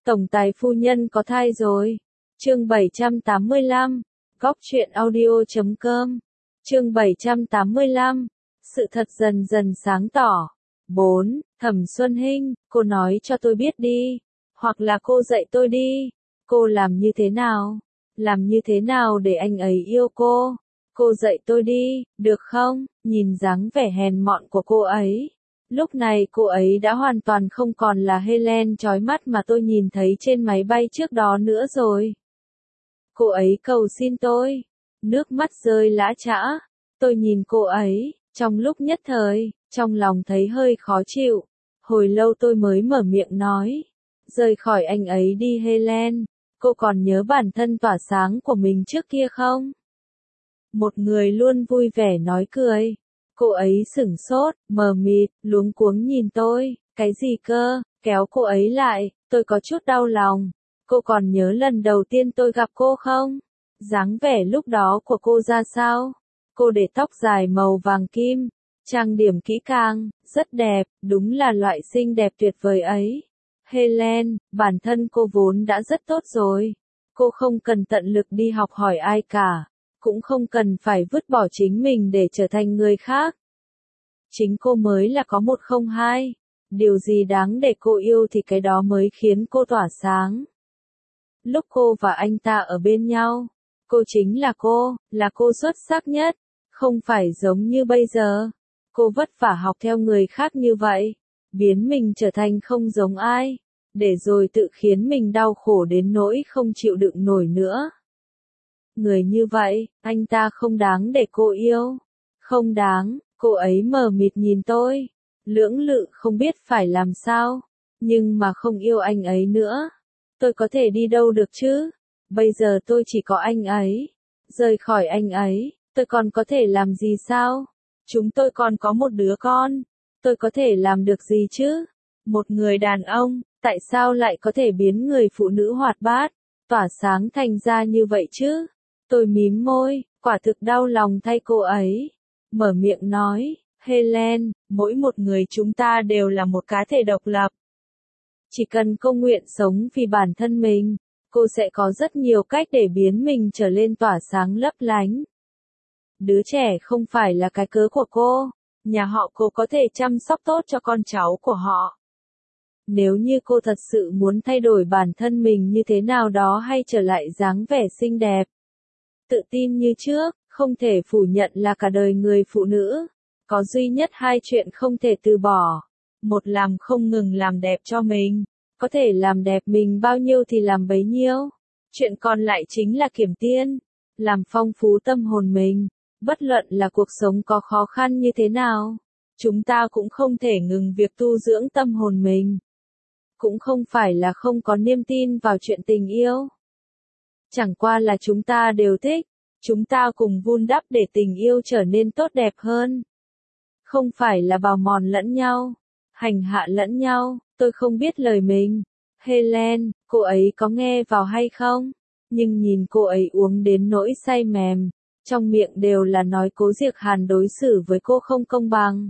Tổng tài phu nhân có thai rồi. Chương 785. Góc truyện audio.com. Chương 785. Sự thật dần dần sáng tỏ. 4. Thẩm Xuân Hinh, cô nói cho tôi biết đi. Hoặc là cô dạy tôi đi. Cô làm như thế nào? Làm như thế nào để anh ấy yêu cô? Cô dạy tôi đi, được không? Nhìn dáng vẻ hèn mọn của cô ấy. Lúc này cô ấy đã hoàn toàn không còn là Helen chói mắt mà tôi nhìn thấy trên máy bay trước đó nữa rồi. Cô ấy cầu xin tôi. Nước mắt rơi lã chã. Tôi nhìn cô ấy, trong lúc nhất thời, trong lòng thấy hơi khó chịu. Hồi lâu tôi mới mở miệng nói. Rời khỏi anh ấy đi Helen. Cô còn nhớ bản thân tỏa sáng của mình trước kia không? Một người luôn vui vẻ nói cười. Cô ấy sửng sốt, mờ mịt, luống cuống nhìn tôi. Cái gì cơ? Kéo cô ấy lại, tôi có chút đau lòng. Cô còn nhớ lần đầu tiên tôi gặp cô không? Dáng vẻ lúc đó của cô ra sao? Cô để tóc dài màu vàng kim, trang điểm kỹ càng, rất đẹp, đúng là loại xinh đẹp tuyệt vời ấy. Helen, bản thân cô vốn đã rất tốt rồi. Cô không cần tận lực đi học hỏi ai cả, cũng không cần phải vứt bỏ chính mình để trở thành người khác. Chính cô mới là có 102. Điều gì đáng để cô yêu thì cái đó mới khiến cô tỏa sáng. Lúc cô và anh ta ở bên nhau, cô chính là cô xuất sắc nhất, không phải giống như bây giờ. Cô vất vả học theo người khác như vậy, biến mình trở thành không giống ai, để rồi tự khiến mình đau khổ đến nỗi không chịu đựng nổi nữa. Người như vậy, anh ta không đáng để cô yêu. Không đáng, cô ấy mờ mịt nhìn tôi, lưỡng lự không biết phải làm sao, nhưng mà không yêu anh ấy nữa. Tôi có thể đi đâu được chứ? Bây giờ tôi chỉ có anh ấy. Rời khỏi anh ấy, tôi còn có thể làm gì sao? Chúng tôi còn có một đứa con. Tôi có thể làm được gì chứ? Một người đàn ông, tại sao lại có thể biến người phụ nữ hoạt bát, tỏa sáng thành ra như vậy chứ? Tôi mím môi, quả thực đau lòng thay cô ấy. Mở miệng nói, Helen, mỗi một người chúng ta đều là một cá thể độc lập. Chỉ cần cô nguyện sống vì bản thân mình, cô sẽ có rất nhiều cách để biến mình trở lên tỏa sáng lấp lánh. Đứa trẻ không phải là cái cớ của cô, nhà họ cô có thể chăm sóc tốt cho con cháu của họ. Nếu như cô thật sự muốn thay đổi bản thân mình như thế nào đó hay trở lại dáng vẻ xinh đẹp, tự tin như trước, không thể phủ nhận là cả đời người phụ nữ có duy nhất hai chuyện không thể từ bỏ. Một, làm không ngừng làm đẹp cho mình. Có thể làm đẹp mình bao nhiêu thì làm bấy nhiêu. Chuyện còn lại chính là kiểm tiên. Làm phong phú tâm hồn mình. Bất luận là cuộc sống có khó khăn như thế nào, chúng ta cũng không thể ngừng việc tu dưỡng tâm hồn mình. Cũng không phải là không có niềm tin vào chuyện tình yêu. Chẳng qua là chúng ta đều thích. Chúng ta cùng vun đắp để tình yêu trở nên tốt đẹp hơn. Không phải là bào mòn lẫn nhau, hành hạ lẫn nhau. Tôi không biết lời mình. Helen, cô ấy có nghe vào hay không? Nhưng nhìn cô ấy uống đến nỗi say mềm, trong miệng đều là nói Cố Diệc Hàn đối xử với cô không công bằng.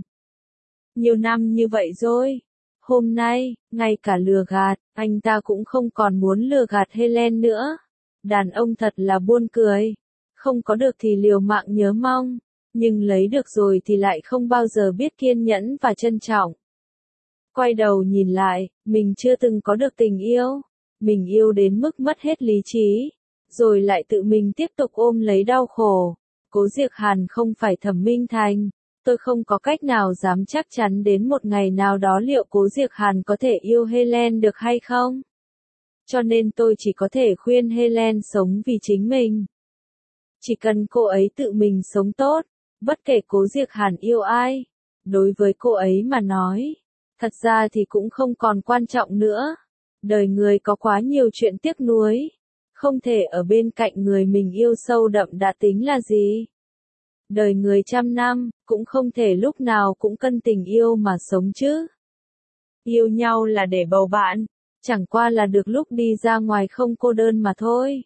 Nhiều năm như vậy rồi. Hôm nay, ngay cả lừa gạt, anh ta cũng không còn muốn lừa gạt Helen nữa. Đàn ông thật là buồn cười. Không có được thì liều mạng nhớ mong, nhưng lấy được rồi thì lại không bao giờ biết kiên nhẫn và trân trọng. Quay đầu nhìn lại, mình chưa từng có được tình yêu. Mình yêu đến mức mất hết lý trí, rồi lại tự mình tiếp tục ôm lấy đau khổ. Cố Diệc Hàn không phải Thẩm Minh Thành. Tôi không có cách nào dám chắc chắn đến một ngày nào đó liệu Cố Diệc Hàn có thể yêu Helen được hay không. Cho nên tôi chỉ có thể khuyên Helen sống vì chính mình. Chỉ cần cô ấy tự mình sống tốt, bất kể Cố Diệc Hàn yêu ai, đối với cô ấy mà nói, thật ra thì cũng không còn quan trọng nữa. Đời người có quá nhiều chuyện tiếc nuối, không thể ở bên cạnh người mình yêu sâu đậm đã tính là gì. Đời người trăm năm, cũng không thể lúc nào cũng cân tình yêu mà sống chứ. Yêu nhau là để bầu bạn, chẳng qua là được lúc đi ra ngoài không cô đơn mà thôi.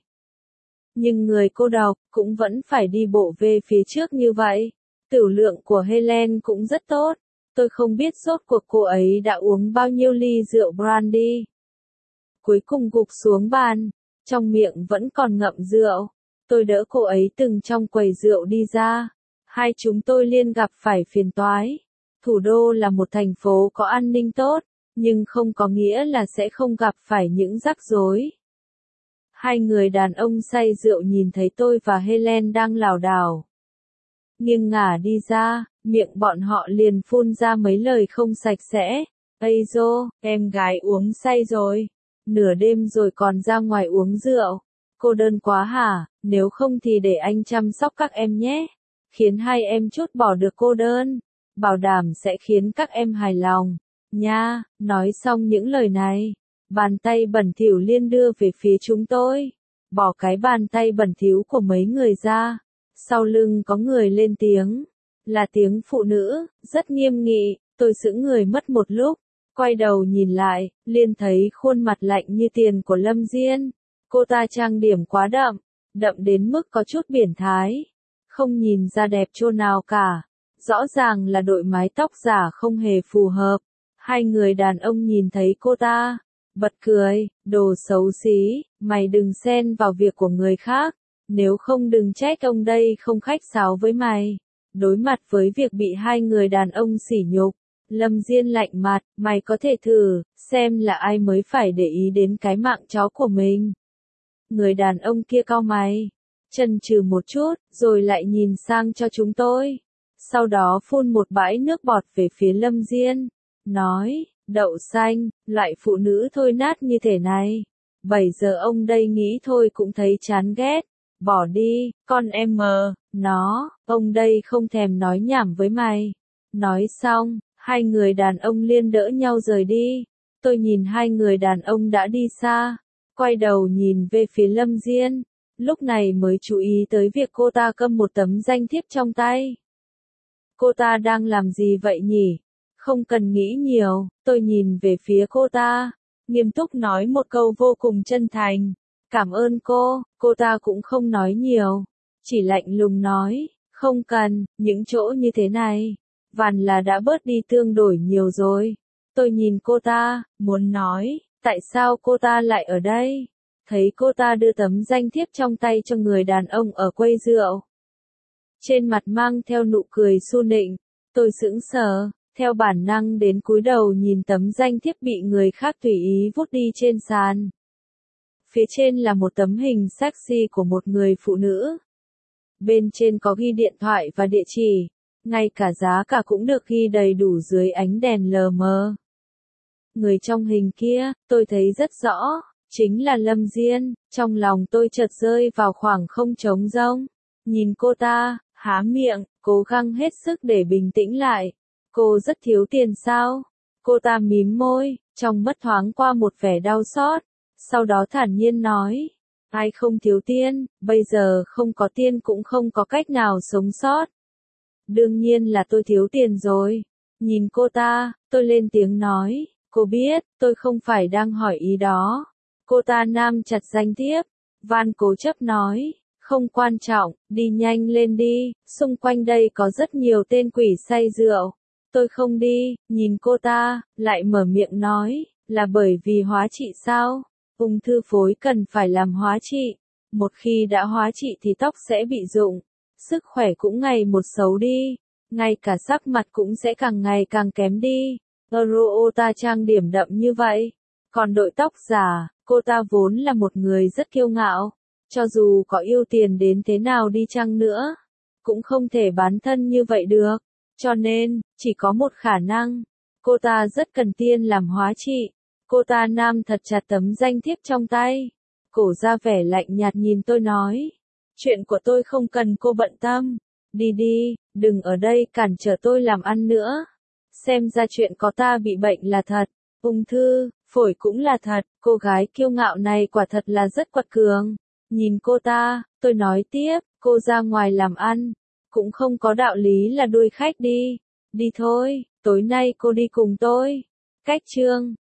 Nhưng người cô độc, cũng vẫn phải đi bộ về phía trước như vậy. Tửu lượng của Helen cũng rất tốt. Tôi không biết rốt cuộc cô ấy đã uống bao nhiêu ly rượu brandy. cuối cùng gục xuống bàn, trong miệng vẫn còn ngậm rượu. Tôi đỡ cô ấy từng trong quầy rượu đi ra. Hai chúng tôi liên gặp phải phiền toái. Thủ đô là một thành phố có an ninh tốt, nhưng không có nghĩa là sẽ không gặp phải những rắc rối. Hai người đàn ông say rượu nhìn thấy tôi và Helen đang lảo đảo nghiêng ngả đi ra, miệng bọn họ liền phun ra mấy lời không sạch sẽ. Ây dô, em gái uống say rồi. Nửa đêm rồi còn ra ngoài uống rượu. Cô đơn quá hả, nếu không thì để anh chăm sóc các em nhé. Khiến hai em trút bỏ được cô đơn. Bảo đảm sẽ khiến các em hài lòng. Nha, nói xong những lời này. Bàn tay bẩn thỉu liên đưa về phía chúng tôi. Bỏ cái bàn tay bẩn thỉu của mấy người ra. Sau lưng có người lên tiếng. Là tiếng phụ nữ, rất nghiêm nghị. Tôi sững người mất một lúc. Quay đầu nhìn lại, liền thấy khuôn mặt lạnh như tiền của Lâm Diên. Cô ta trang điểm quá đậm, đậm đến mức có chút biển thái. Không nhìn ra đẹp chỗ nào cả. Rõ ràng là đội mái tóc giả không hề phù hợp. Hai người đàn ông nhìn thấy cô ta, bật cười, đồ xấu xí, mày đừng xen vào việc của người khác. Nếu không đừng trách ông đây không khách sáo với mày. Đối mặt với việc bị hai người đàn ông sỉ nhục, Lâm Diên lạnh mặt, mày có thể thử, xem là ai mới phải để ý đến cái mạng chó của mình. Người đàn ông kia cau mày, chần chừ một chút, rồi lại nhìn sang cho chúng tôi. Sau đó phun một bãi nước bọt về phía Lâm Diên, nói, đậu xanh, loại phụ nữ thôi nát như thế này. 7 giờ ông đây nghĩ thôi cũng thấy chán ghét. Bỏ đi, con em mờ, nó, ông đây không thèm nói nhảm với mày. Nói xong, hai người đàn ông liên đỡ nhau rời đi. Tôi nhìn hai người đàn ông đã đi xa, quay đầu nhìn về phía Lâm Diên, lúc này mới chú ý tới việc cô ta cầm một tấm danh thiếp trong tay. Cô ta đang làm gì vậy nhỉ? Không cần nghĩ nhiều, tôi nhìn về phía cô ta, nghiêm túc nói một câu vô cùng chân thành. Cảm ơn cô ta cũng không nói nhiều, chỉ lạnh lùng nói, không cần, những chỗ như thế này, vằn là đã bớt đi tương đối nhiều rồi. Tôi nhìn cô ta, muốn nói, tại sao cô ta lại ở đây? Thấy cô ta đưa tấm danh thiếp trong tay cho người đàn ông ở quầy rượu. Trên mặt mang theo nụ cười su nịnh, tôi sững sờ, theo bản năng đến cúi đầu nhìn tấm danh thiếp bị người khác tùy ý vút đi trên sàn. Phía trên là một tấm hình sexy của một người phụ nữ. Bên trên có ghi điện thoại và địa chỉ, ngay cả giá cả cũng được ghi đầy đủ dưới ánh đèn lờ mờ. Người trong hình kia, tôi thấy rất rõ, chính là Lâm Diên. Trong lòng tôi chợt rơi vào khoảng không trống rỗng. Nhìn cô ta, há miệng, cố gắng hết sức để bình tĩnh lại. Cô rất thiếu tiền sao? Cô ta mím môi, trong mắt thoáng qua một vẻ đau xót. Sau đó thản nhiên nói, ai không thiếu tiền, bây giờ không có tiền cũng không có cách nào sống sót. Đương nhiên là tôi thiếu tiền rồi. Nhìn cô ta, tôi lên tiếng nói, cô biết, tôi không phải đang hỏi ý đó. Cô ta nắm chặt danh thiếp, van cố chấp nói, không quan trọng, đi nhanh lên đi, xung quanh đây có rất nhiều tên quỷ say rượu. Tôi không đi, nhìn cô ta, lại mở miệng nói, là bởi vì hóa trị sao? Ung thư phổi cần phải làm hóa trị. Một khi đã hóa trị thì tóc sẽ bị rụng, sức khỏe cũng ngày một xấu đi, ngay cả sắc mặt cũng sẽ càng ngày càng kém đi. Ta trang điểm đậm như vậy, còn đội tóc giả, cô ta vốn là một người rất kiêu ngạo, cho dù có yêu tiền đến thế nào đi chăng nữa, cũng không thể bán thân như vậy được, cho nên, chỉ có một khả năng, cô ta rất cần tiền làm hóa trị. Cô ta nắm thật chặt tấm danh thiếp trong tay, cổ ra vẻ lạnh nhạt nhìn tôi nói, chuyện của tôi không cần cô bận tâm, đi đi, đừng ở đây cản trở tôi làm ăn nữa. Xem ra chuyện có ta bị bệnh là thật, ung thư, phổi cũng là thật, cô gái kiêu ngạo này quả thật là rất quật cường. Nhìn cô ta, tôi nói tiếp, cô ra ngoài làm ăn, cũng không có đạo lý là đuổi khách đi. Đi thôi, tối nay cô đi cùng tôi. Cách chương